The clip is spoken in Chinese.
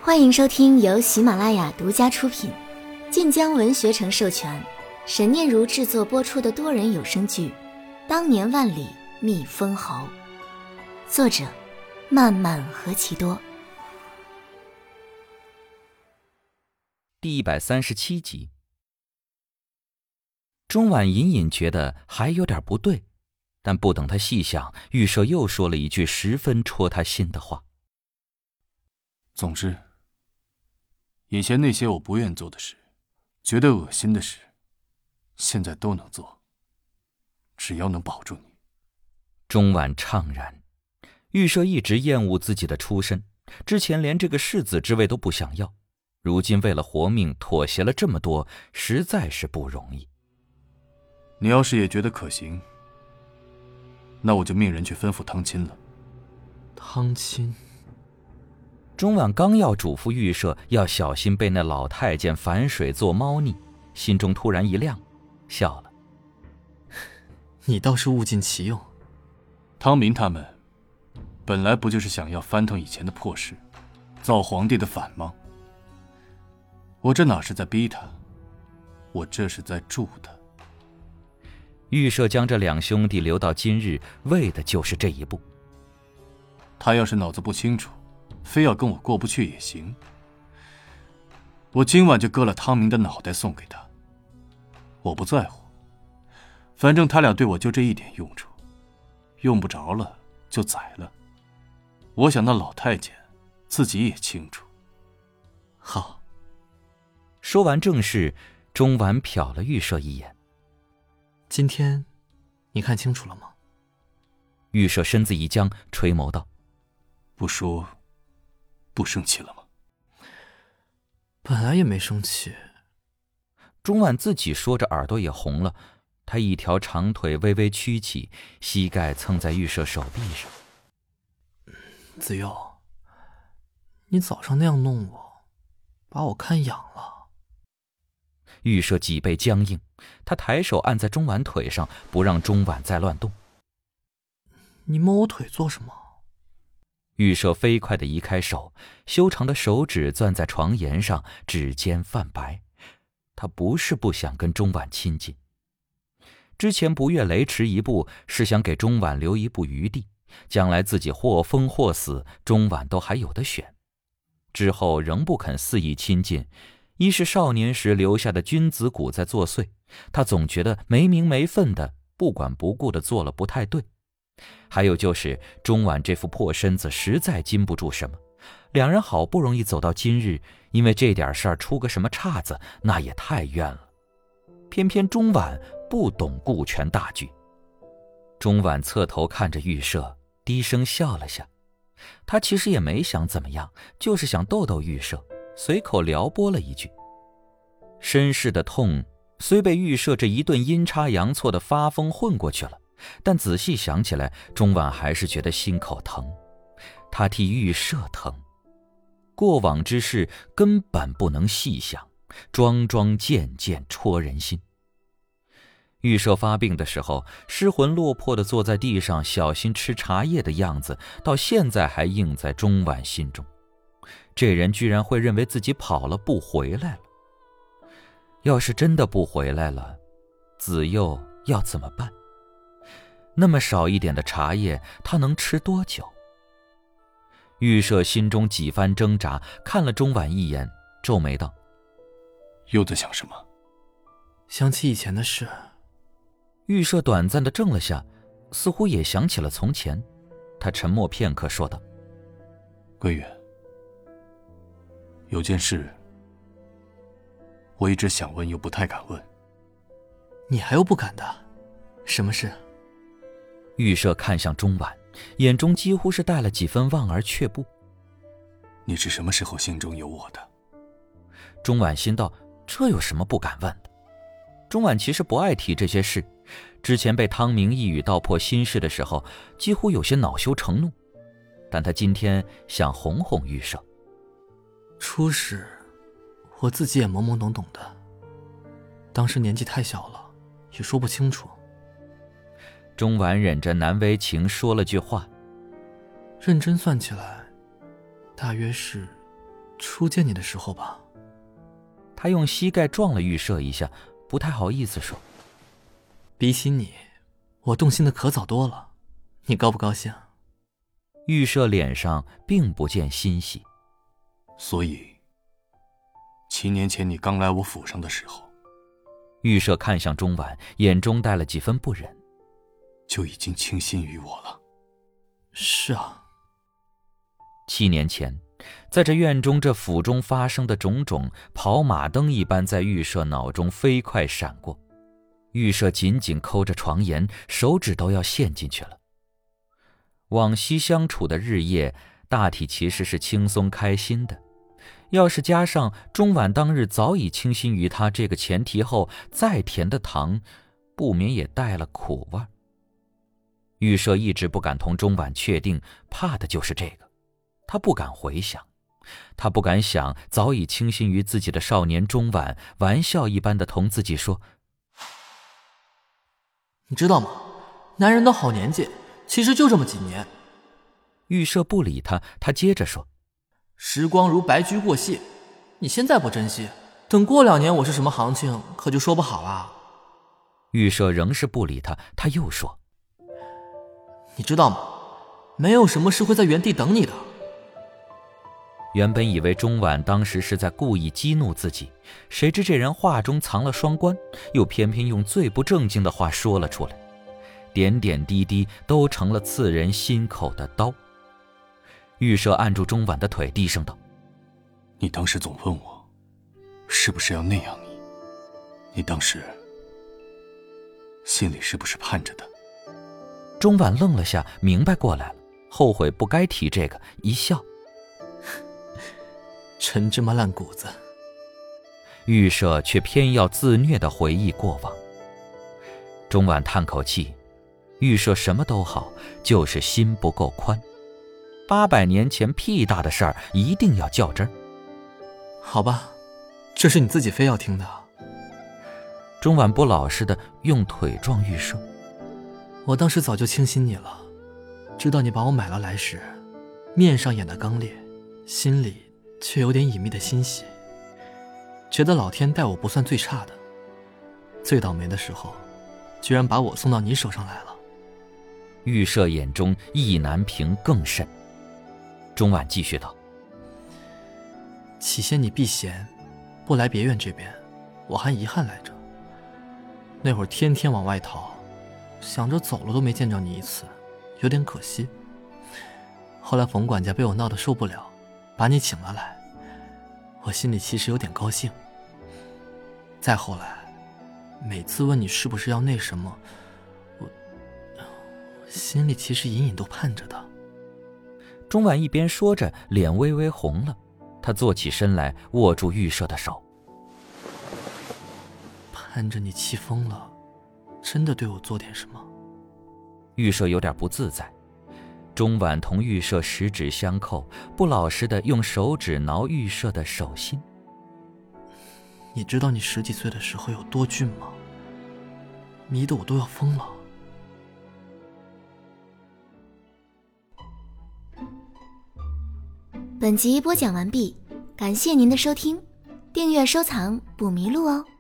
欢迎收听由喜马拉雅独家出品，晋江文学城授权，沈念如制作播出的多人有声剧《当年万里觅封侯》，作者漫漫何其多。 第137集。钟婉隐隐觉得还有点不对，但不等他细想，预设又说了一句十分戳他心的话。 总之，以前那些我不愿做的事，觉得恶心的事，现在都能做，只要能保住你。 钟婉怅然，预设一直厌恶自己的出身，之前连这个世子之位都不想要，如今为了活命妥协了这么多，实在是不容易。 你要是也觉得可行，那我就命人去吩咐汤亲了。 汤亲？ 钟婉刚要嘱咐预设要小心被那老太监反水做猫腻，心中突然一亮，笑了。 你倒是物尽其用。 汤民他们本来不就是想要翻腾以前的破事，造皇帝的反吗？我这哪是在逼他，我这是在助他。 预设将这两兄弟留到今日，为的就是这一步。 他要是脑子不清楚，非要跟我过不去也行，我今晚就割了汤明的脑袋送给他，我不在乎，反正他俩对我就这一点用处，用不着了就宰了。我想那老太监自己也清楚。 好。 说完正事，钟婉瞟了预设一眼。 今天你看清楚了吗？ 预设身子一僵，垂眸道： 不说不生气了吗？ 本来也没生气。 钟婉自己说着耳朵也红了，他一条长腿微微曲起，膝盖蹭在预设手臂上。 子佑，你早上那样弄我，把我看痒了。 预设脊背僵硬，他抬手按在钟婉腿上，不让钟婉再乱动。 你摸我腿做什么？ 预设飞快地移开手，修长的手指攥在床沿上，指尖泛白。他不是不想跟钟婉亲近，之前不越雷池一步，是想给钟婉留一步余地，将来自己或疯或死，钟婉都还有得选。之后仍不肯肆意亲近，一是少年时留下的君子骨在作祟，他总觉得没名没分的，不管不顾的做了不太对。还有就是钟婉这副破身子实在禁不住什么，两人好不容易走到今日，因为这点事儿出个什么岔子，那也太冤了。偏偏钟婉不懂顾全大局。钟婉侧头看着预设，低声笑了下。他其实也没想怎么样，就是想逗逗预设，随口撩拨了一句。身世的痛虽被预设这一顿阴差阳错的发疯混过去了，但仔细想起来，钟婉还是觉得心口疼。他替预设疼，过往之事根本不能细想，桩桩件件戳人心。预设发病的时候，失魂落魄地坐在地上小心吃茶叶的样子，到现在还印在钟婉心中。这人居然会认为自己跑了不回来了。要是真的不回来了，子佑要怎么办？那么少一点的茶叶，他能吃多久？预设心中几番挣扎，看了钟婉一眼，皱眉道： 又在想什么？ 想起以前的事。 预设短暂地怔了下，似乎也想起了从前。他沉默片刻，说道： 桂远，有件事我一直想问又不太敢问。 你还有不敢的？什么事？ 预设看向钟婉，眼中几乎是带了几分望而却步。 你是什么时候心中有我的？ 钟婉心道，这有什么不敢问的？钟婉其实不爱提这些事，之前被汤明一语道破心事的时候，几乎有些恼羞成怒，但他今天想哄哄预设。 初时我自己也懵懵懂懂的，当时年纪太小了，也说不清楚。 钟婉忍着难为情说了句话： 认真算起来，大约是初见你的时候吧。 他用膝盖撞了玉舍一下，不太好意思说。 比起你，我动心的可早多了，你高不高兴？ 玉舍脸上并不见欣喜。 所以7年前你刚来我府上的时候， 玉舍看向钟婉，眼中带了几分不忍， 就已经倾心于我了。 是啊。 7年前，在这院中这府中发生的种种，跑马灯一般在玉舍脑中飞快闪过。玉舍紧紧抠着床沿，手指都要陷进去了。往昔相处的日夜，大体其实是轻松开心的。要是加上钟婉当日早已倾心于他这个前提后，再甜的糖，不免也带了苦味。玉舍一直不敢同钟婉确定，怕的就是这个。他不敢回想，他不敢想早已倾心于自己的少年钟婉，玩笑一般的同自己说：“ 你知道吗？男人的好年纪其实就这么几年。” 玉舍不理他，他接着说：“ 时光如白驹过隙，你现在不珍惜，等过2年我是什么行情，可就说不好了。” 玉舍仍是不理他，他又说：“ 你知道吗？没有什么是会在原地等你的。” 原本以为钟婉当时是在故意激怒自己，谁知这人话中藏了双关，又偏偏用最不正经的话说了出来，点点滴滴都成了刺人心口的刀。玉舍按住钟婉的腿，低声道：“ 你当时总问我，是不是要那样你？你当时心里是不是盼着的？” 钟婉愣了下，明白过来了，后悔不该提这个，一笑：“ 陈芝麻烂谷子。” 玉舍却偏要自虐地回忆过往。钟婉叹口气，玉舍什么都好，就是心不够宽。800年前屁大的事儿，一定要较真儿。 好吧，这是你自己非要听的。 钟婉不老实地用腿撞玉舍。 我当时早就倾心你了，知道你把我买了来时，面上演的刚烈，心里却有点隐秘的欣喜，觉得老天待我不算最差的，最倒霉的时候，居然把我送到你手上来了。 玉舍眼中意难平更甚。钟婉继续道：“ 起先你避嫌，不来别院这边，我还遗憾来着。那会儿天天往外逃，想着走了都没见着你一次，有点可惜。后来冯管家被我闹得受不了，把你请了来，我心里其实有点高兴。再后来，每次问你是不是要那什么，我心里其实隐隐都盼着的。” 钟婉一边说着，脸微微红了，她坐起身来，握住玉舍的手：“ 盼着你气疯了，真的对我做点什么？” 玉舍有点不自在。钟婉同玉舍十指相扣，不老实地用手指挠玉舍的手心。 你知道你10几岁的时候有多俊吗？迷得我都要疯了。 本集播讲完毕，感谢您的收听，订阅收藏不迷路哦。